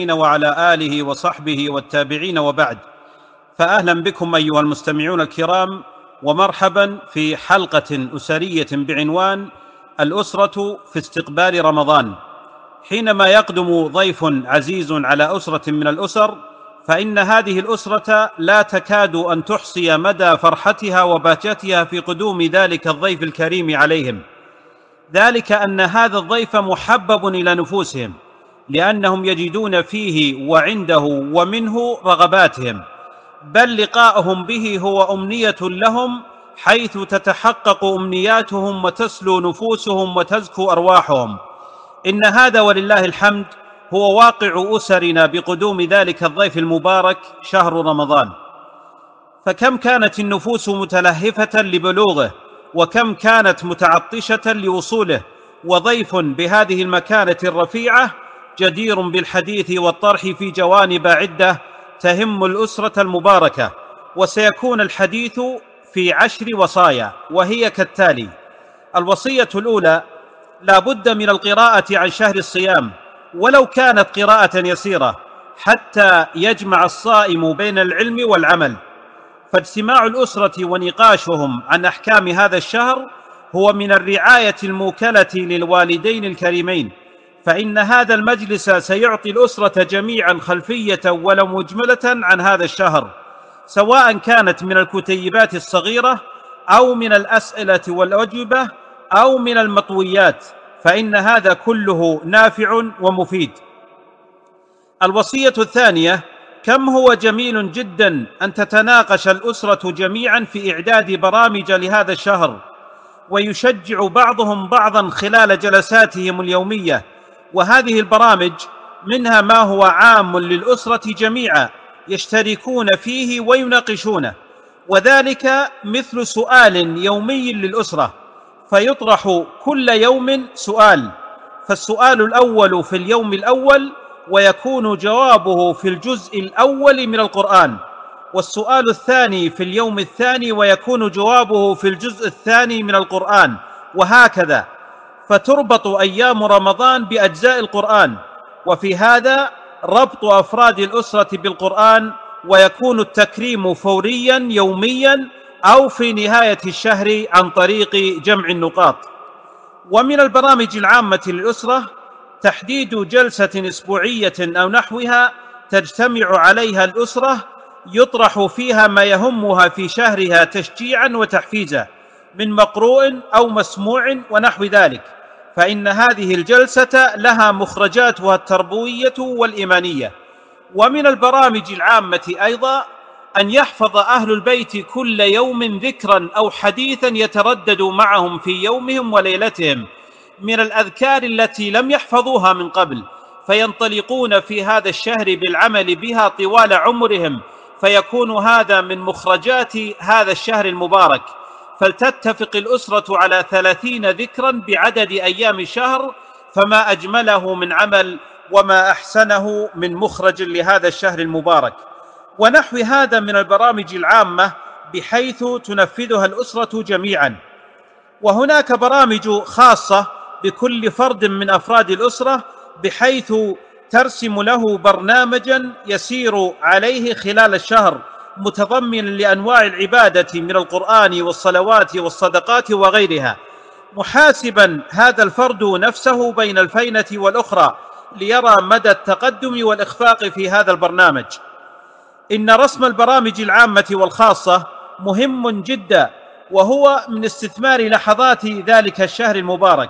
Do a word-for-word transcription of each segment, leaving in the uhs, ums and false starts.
وعلى آله وصحبه والتابعين، وبعد. فأهلا بكم أيها المستمعون الكرام، ومرحبا في حلقة أسرية بعنوان الأسرة في استقبال رمضان. حينما يقدم ضيف عزيز على أسرة من الأسر، فإن هذه الأسرة لا تكاد أن تحصي مدى فرحتها وبهجتها في قدوم ذلك الضيف الكريم عليهم، ذلك أن هذا الضيف محبب إلى نفوسهم، لأنهم يجدون فيه وعنده ومنه رغباتهم، بل لقاءهم به هو أمنية لهم، حيث تتحقق أمنياتهم وتسلو نفوسهم وتزكو أرواحهم. إن هذا ولله الحمد هو واقع أسرنا بقدوم ذلك الضيف المبارك شهر رمضان. فكم كانت النفوس متلهفة لبلوغه، وكم كانت متعطشة لوصوله، وضيف بهذه المكانة الرفيعة جدير بالحديث والطرح في جوانب عدة تهم الأسرة المباركة. وسيكون الحديث في عشر وصايا، وهي كالتالي: الوصية الأولى: لا بد من القراءة عن شهر الصيام، ولو كانت قراءة يسيرة، حتى يجمع الصائم بين العلم والعمل. فاجتماع الأسرة ونقاشهم عن أحكام هذا الشهر هو من الرعاية الموكلة للوالدين الكريمين، فإن هذا المجلس سيعطي الأسرة جميعا خلفية ولو مجملة عن هذا الشهر، سواء كانت من الكتيبات الصغيرة أو من الأسئلة والأجوبة أو من المطويات، فإن هذا كله نافع ومفيد. الوصية الثانية: كم هو جميل جدا أن تتناقش الأسرة جميعا في إعداد برامج لهذا الشهر، ويشجع بعضهم بعضا خلال جلساتهم اليومية. وهذه البرامج منها ما هو عام للأسرة جميعا يشتركون فيه ويناقشونه، وذلك مثل سؤال يومي للأسرة، فيطرح كل يوم سؤال، فالسؤال الأول في اليوم الأول ويكون جوابه في الجزء الأول من القرآن، والسؤال الثاني في اليوم الثاني ويكون جوابه في الجزء الثاني من القرآن، وهكذا. فتربط أيام رمضان بأجزاء القرآن، وفي هذا ربط أفراد الأسرة بالقرآن، ويكون التكريم فوريا يوميا أو في نهاية الشهر عن طريق جمع النقاط. ومن البرامج العامة للأسرة تحديد جلسة أسبوعية أو نحوها تجتمع عليها الأسرة، يطرح فيها ما يهمها في شهرها تشجيعا وتحفيزا من مقروء أو مسموع ونحو ذلك، فإن هذه الجلسة لها مخرجاتها التربوية والإيمانية. ومن البرامج العامة أيضا أن يحفظ أهل البيت كل يوم ذكرا أو حديثا يتردد معهم في يومهم وليلتهم من الأذكار التي لم يحفظوها من قبل، فينطلقون في هذا الشهر بالعمل بها طوال عمرهم، فيكون هذا من مخرجات هذا الشهر المبارك. فلتتفق الأسرة على ثلاثين ذكرا بعدد أيام الشهر، فما أجمله من عمل وما أحسنه من مخرج لهذا الشهر المبارك. ونحو هذا من البرامج العامة بحيث تنفذها الأسرة جميعا. وهناك برامج خاصة بكل فرد من أفراد الأسرة، بحيث ترسم له برنامجا يسير عليه خلال الشهر، متضمنا لأنواع العبادة من القرآن والصلوات والصدقات وغيرها، محاسبا هذا الفرد نفسه بين الفينة والأخرى ليرى مدى التقدم والإخفاق في هذا البرنامج. إن رسم البرامج العامة والخاصة مهم جدا، وهو من استثمار لحظات ذلك الشهر المبارك.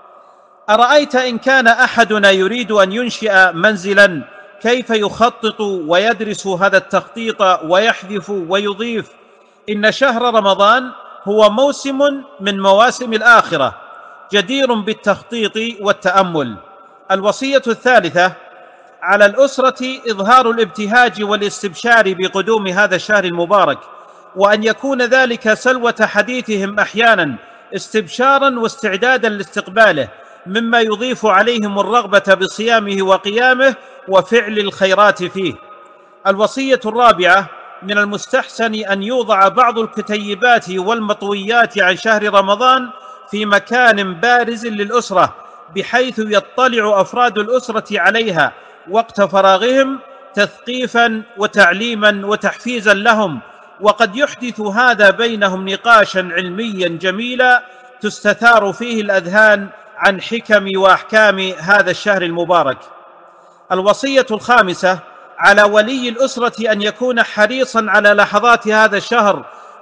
أرأيت إن كان أحدنا يريد أن ينشئ منزلا، كيف يخطط ويدرس هذا التخطيط ويحذف ويضيف؟ إن شهر رمضان هو موسم من مواسم الآخرة جدير بالتخطيط والتأمل. الوصية الثالثة: على الأسرة إظهار الابتهاج والاستبشار بقدوم هذا الشهر المبارك، وأن يكون ذلك سلوة حديثهم أحيانا استبشارا واستعدادا لاستقباله، مما يضيف عليهم الرغبة بصيامه وقيامه وفعل الخيرات فيه. الوصية الرابعة: من المستحسن أن يوضع بعض الكتيبات والمطويات عن شهر رمضان في مكان بارز للأسرة، بحيث يطلع أفراد الأسرة عليها وقت فراغهم تثقيفا وتعليما وتحفيزا لهم، وقد يحدث هذا بينهم نقاشا علميا جميلا تستثار فيه الأذهان عن حكم وأحكام هذا الشهر المبارك. الوصية الخامسة: على ولي الأسرة أن يكون حريصا على لحظات هذا الشهر،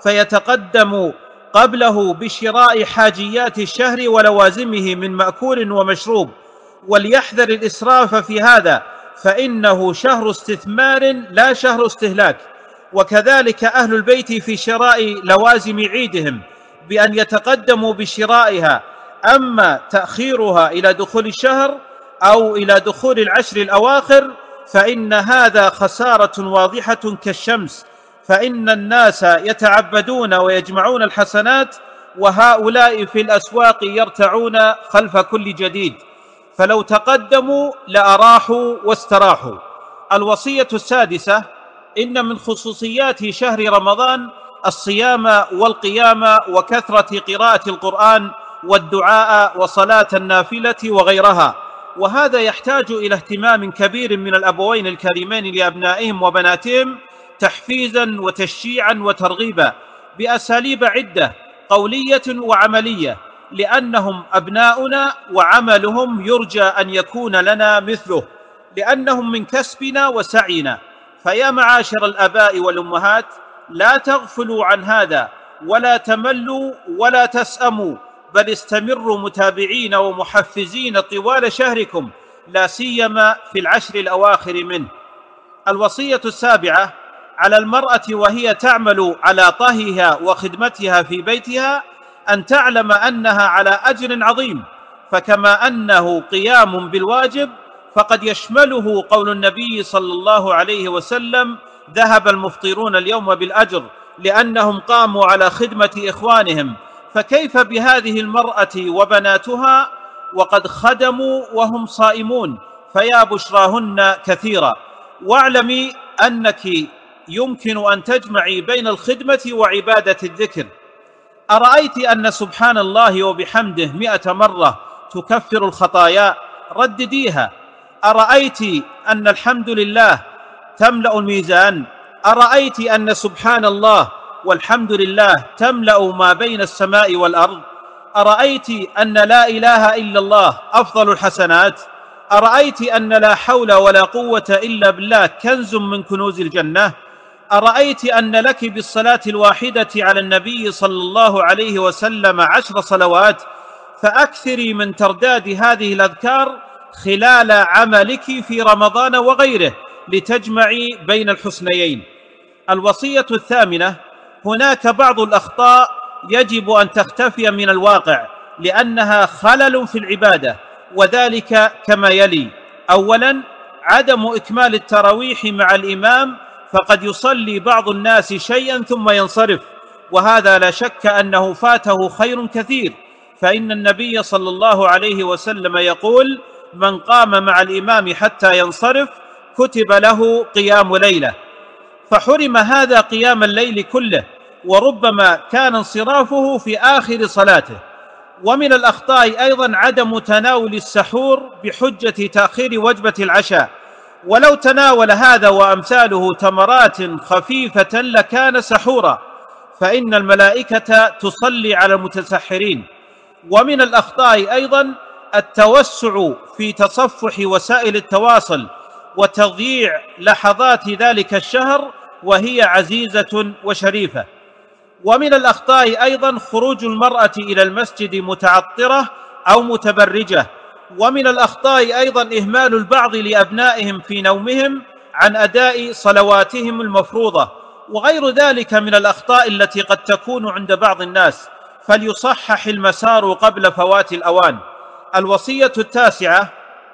فيتقدم قبله بشراء حاجيات الشهر ولوازمه من مأكول ومشروب، وليحذر الإسراف في هذا، فإنه شهر استثمار لا شهر استهلاك. وكذلك أهل البيت في شراء لوازم عيدهم بأن يتقدموا بشرائها، أما تأخيرها إلى دخول الشهر أو إلى دخول العشر الأواخر فإن هذا خسارة واضحة كالشمس، فإن الناس يتعبدون ويجمعون الحسنات، وهؤلاء في الأسواق يرتعون خلف كل جديد، فلو تقدموا لأراحوا واستراحوا. الوصية السادسة: إن من خصوصيات شهر رمضان الصيام والقيام وكثرة قراءة القرآن والدعاء وصلاة النافلة وغيرها، وهذا يحتاج إلى اهتمام كبير من الأبوين الكريمين لأبنائهم وبناتهم، تحفيزا وتشجيعا وترغيبا بأساليب عدة قولية وعملية، لأنهم أبناؤنا وعملهم يرجى أن يكون لنا مثله، لأنهم من كسبنا وسعينا. فيا معاشر الآباء والأمهات، لا تغفلوا عن هذا ولا تملوا ولا تسأموا، بل استمروا متابعين ومحفزين طوال شهركم، لا سيما في العشر الأواخر منه. الوصية السابعة: على المرأة وهي تعمل على طهيها وخدمتها في بيتها أن تعلم أنها على أجر عظيم، فكما أنه قيام بالواجب فقد يشمله قول النبي صلى الله عليه وسلم: ذهب المفطرون اليوم بالأجر، لأنهم قاموا على خدمة إخوانهم. فكيف بهذه المرأة وبناتها وقد خدموا وهم صائمون؟ فيا بشراهن كثيرا. واعلمي أنك يمكن أن تجمعي بين الخدمة وعبادة الذكر. أرأيت أن سبحان الله وبحمده مئة مرة تكفر الخطايا؟ ردديها. أرأيت أن الحمد لله تملأ الميزان؟ أرأيت أن سبحان الله والحمد لله تملأ ما بين السماء والأرض؟ أرأيت أن لا إله إلا الله أفضل الحسنات؟ أرأيت أن لا حول ولا قوة إلا بالله كنز من كنوز الجنة؟ أرأيت أن لك بالصلاة الواحدة على النبي صلى الله عليه وسلم عشر صلوات؟ فأكثري من ترداد هذه الأذكار خلال عملك في رمضان وغيره لتجمعي بين الحسنيين. الوصية الثامنة: هناك بعض الأخطاء يجب أن تختفي من الواقع لأنها خلل في العبادة، وذلك كما يلي: أولاً، عدم إكمال التراويح مع الإمام، فقد يصلي بعض الناس شيئا ثم ينصرف، وهذا لا شك أنه فاته خير كثير، فإن النبي صلى الله عليه وسلم يقول: من قام مع الإمام حتى ينصرف كتب له قيام ليلة، فحرم هذا قيام الليل كله، وربما كان انصرافه في آخر صلاته. ومن الأخطاء أيضا عدم تناول السحور بحجة تأخير وجبة العشاء، ولو تناول هذا وأمثاله تمرات خفيفة لكان سحورا، فإن الملائكة تصلي على المتسحرين. ومن الأخطاء أيضا التوسع في تصفح وسائل التواصل وتضييع لحظات ذلك الشهر وهي عزيزة وشريفة. ومن الأخطاء أيضا خروج المرأة إلى المسجد متعطرة أو متبرجة. ومن الأخطاء أيضا إهمال البعض لأبنائهم في نومهم عن أداء صلواتهم المفروضة، وغير ذلك من الأخطاء التي قد تكون عند بعض الناس، فليصحح المسار قبل فوات الأوان. الوصية التاسعة: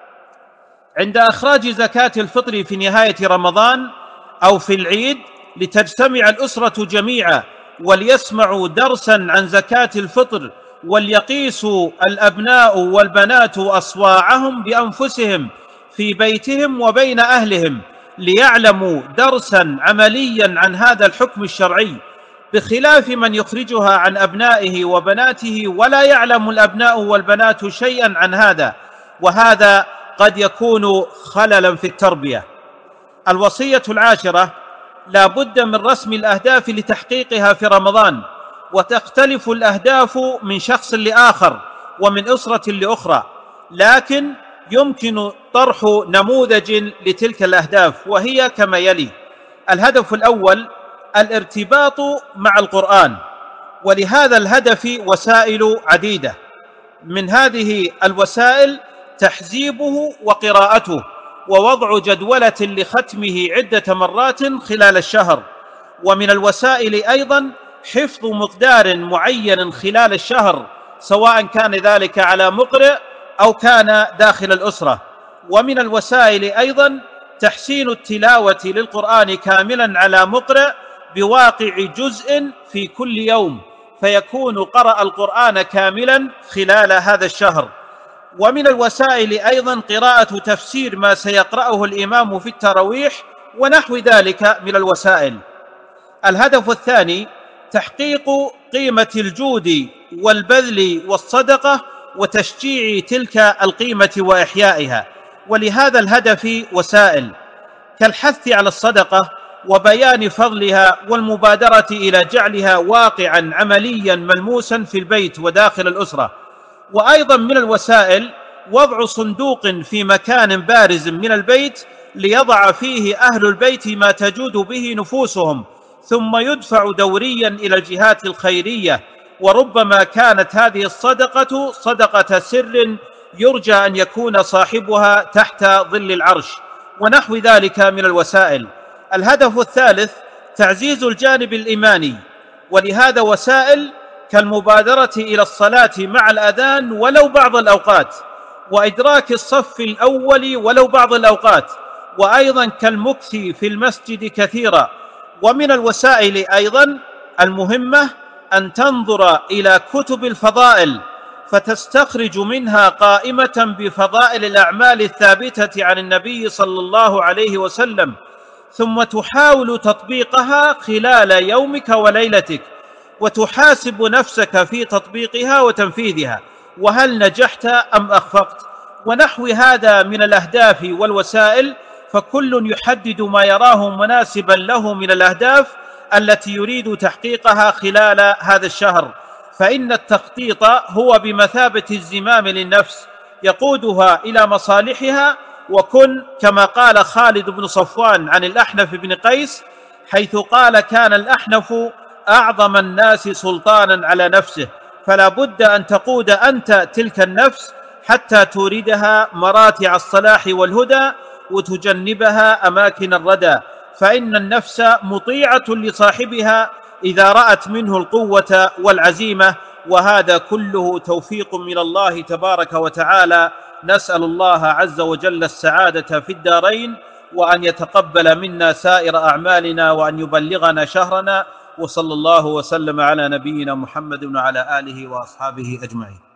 عند إخراج زكاة الفطر في نهاية رمضان أو في العيد لتجتمع الأسرة جميعا وليسمعوا درسا عن زكاة الفطر، وليقيسوا الأبناء والبنات أصواعهم بأنفسهم في بيتهم وبين أهلهم، ليعلموا درسا عمليا عن هذا الحكم الشرعي، بخلاف من يخرجها عن أبنائه وبناته ولا يعلم الأبناء والبنات شيئا عن هذا، وهذا قد يكون خللا في التربية. الوصية العاشرة: لا بد من رسم الأهداف لتحقيقها في رمضان، وتختلف الأهداف من شخص لآخر ومن أسرة لأخرى، لكن يمكن طرح نموذج لتلك الأهداف، وهي كما يلي: الهدف الأول الارتباط مع القرآن، ولهذا الهدف وسائل عديدة. من هذه الوسائل تحزيبه وقراءته، ووضع جدولة لختمه عدة مرات خلال الشهر. ومن الوسائل أيضا حفظ مقدار معين خلال الشهر، سواء كان ذلك على مقرئ أو كان داخل الأسرة. ومن الوسائل أيضا تحسين التلاوة للقرآن كاملا على مقرئ بواقع جزء في كل يوم، فيكون قرأ القرآن كاملا خلال هذا الشهر. ومن الوسائل أيضا قراءة تفسير ما سيقرأه الإمام في التراويح ونحو ذلك من الوسائل. الهدف الثاني تحقيق قيمة الجود والبذل والصدقة وتشجيع تلك القيمة وإحيائها، ولهذا الهدف وسائل كالحث على الصدقة وبيان فضلها والمبادرة إلى جعلها واقعا عمليا ملموسا في البيت وداخل الأسرة. وأيضا من الوسائل وضع صندوق في مكان بارز من البيت ليضع فيه أهل البيت ما تجود به نفوسهم، ثم يدفع دوريا إلى الجهات الخيرية، وربما كانت هذه الصدقة صدقة سر يرجى أن يكون صاحبها تحت ظل العرش ونحو ذلك من الوسائل. الهدف الثالث تعزيز الجانب الإيماني، ولهذا وسائل كالمبادرة إلى الصلاة مع الأذان ولو بعض الأوقات، وإدراك الصف الأول ولو بعض الأوقات، وأيضا كالمكث في المسجد كثيرا. ومن الوسائل أيضا المهمة أن تنظر إلى كتب الفضائل فتستخرج منها قائمة بفضائل الأعمال الثابتة عن النبي صلى الله عليه وسلم، ثم تحاول تطبيقها خلال يومك وليلتك، وتحاسب نفسك في تطبيقها وتنفيذها، وهل نجحت أم أخفقت، ونحو هذا من الأهداف والوسائل. فكل يحدد ما يراه مناسبا له من الأهداف التي يريد تحقيقها خلال هذا الشهر، فإن التخطيط هو بمثابة الزمام للنفس يقودها إلى مصالحها. وكن كما قال خالد بن صفوان عن الأحنف بن قيس، حيث قال: كان الأحنف أعظم الناس سلطانا على نفسه، فلا بد أن تقود أنت تلك النفس حتى توردها مراتع الصلاح والهدى وتجنبها أماكن الردى، فإن النفس مطيعة لصاحبها إذا رأت منه القوة والعزيمة، وهذا كله توفيق من الله تبارك وتعالى. نسأل الله عز وجل السعادة في الدارين، وأن يتقبل منا سائر أعمالنا، وأن يبلغنا شهرنا. وصلى الله وسلم على نبينا محمد وعلى آله وأصحابه أجمعين.